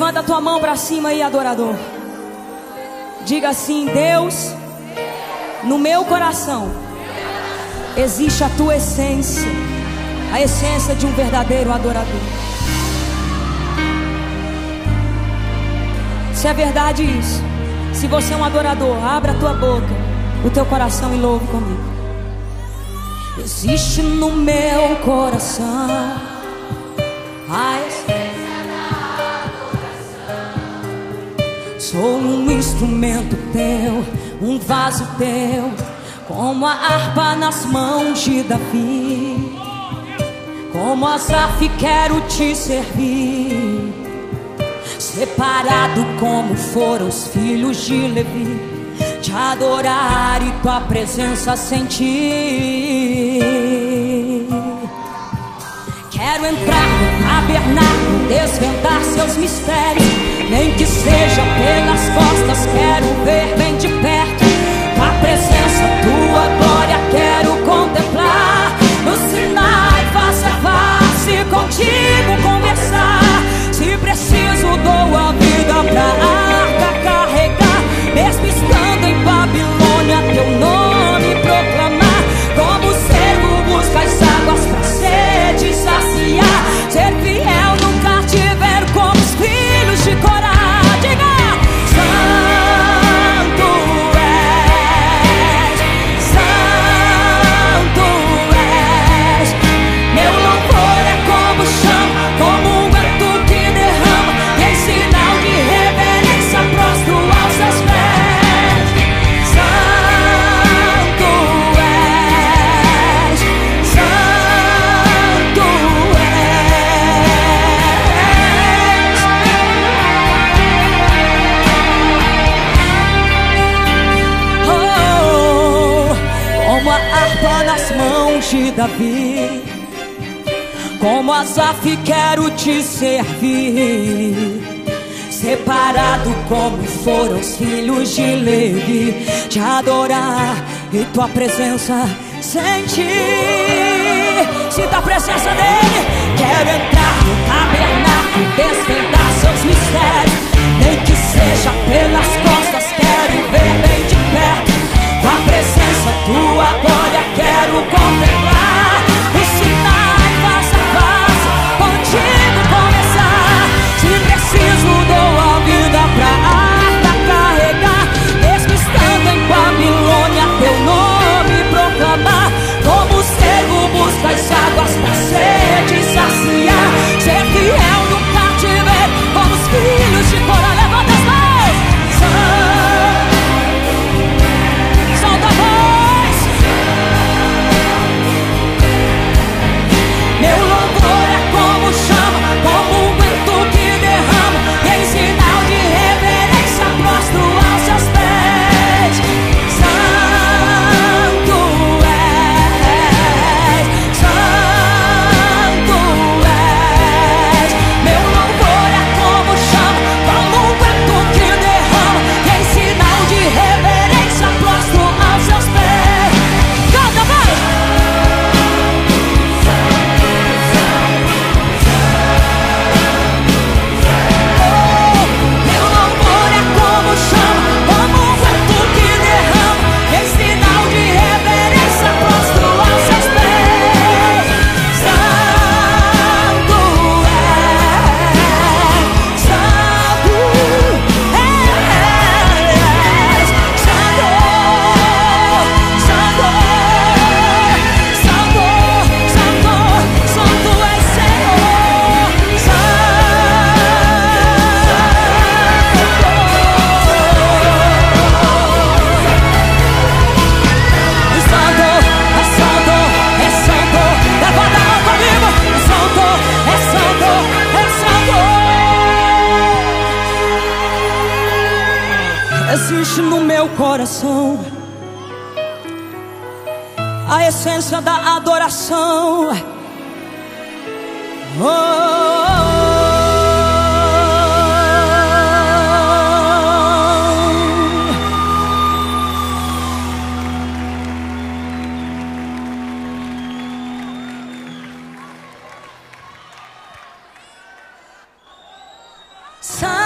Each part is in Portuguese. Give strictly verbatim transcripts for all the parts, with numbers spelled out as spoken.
Levanta a tua mão para cima aí, adorador. Diga assim: Deus, no meu coração existe a tua essência, a essência de um verdadeiro adorador. Se é verdade isso, se você é um adorador, abra a tua boca, o teu coração e louve comigo. Existe no meu coração a essência da adoração. Sou um instrumento teu, um vaso teu, como a harpa nas mãos de Davi. Como Asaf quero te servir, separado como foram os filhos de Levi, te adorar e tua presença sentir. Quero entrar no tabernáculo, desvendar seus mistérios, nem que seja pelas costas, quero ver bem de perto tua presença, tua glória quero contemplar. No Sinai face a face, contigo conversar. Se preciso dou a vida pra arca carregar, mesmo estando em Babilônia teu nome proclamar. Como servo busca as águas pra sede saciar, ser fiel no cativeiro como os filhos de Corá. Diga: Santo és, Santo és. Meu louvor é como chama, como um vento que derrama, e em sinal de reverência prostro aos seus pés. Santo és, Santo és. Oh, como a harpa nas mãos de Davi, como Asaf quero te servir, separado como foram os filhos de Levi, te adorar e tua presença sentir. Sinta a presença dele. Quero entrar no tabernáculo, desvendar seus mistérios, nem que seja pelas costas, quero ver bem de perto tua presença, tua glória quero contemplar. O Sinai face a face, contigo começar. Se preciso dou a vida pra arca carregar, mesmo estando em Babilônia teu nome proclamar. Como o servo busca as águas pra sede saciar, ser fiel no cativeiro como os filhos de Corá. Levanta as mãos. Solta a voz. Meu louvor é como chama, como um vento que derrama, e em sinal de reverência prostro aos seus pés. Santo és, Santo és. Meu louvor é como chama, como um vento que derrama, e em sinal de reverência prostro aos seus pés. Canta, vai! Meu louvor é como chama, como um vento que derrama, em sinal de reverência prostro aos seus pés. Santo és, Santo és, Santo, Santo, Santo, Santo, Santo és Senhor. Santo, é santo, é santo. Levanta a mão comigo. É santo, é santo, é santo. Existe no meu coração a essência da adoração. Oh, Santo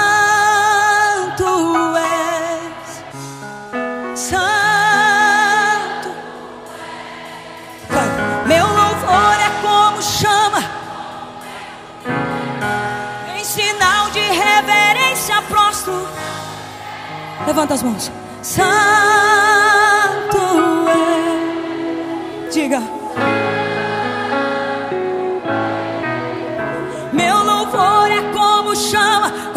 Levanta as mãos. Santo é. Diga. Meu louvor é como chama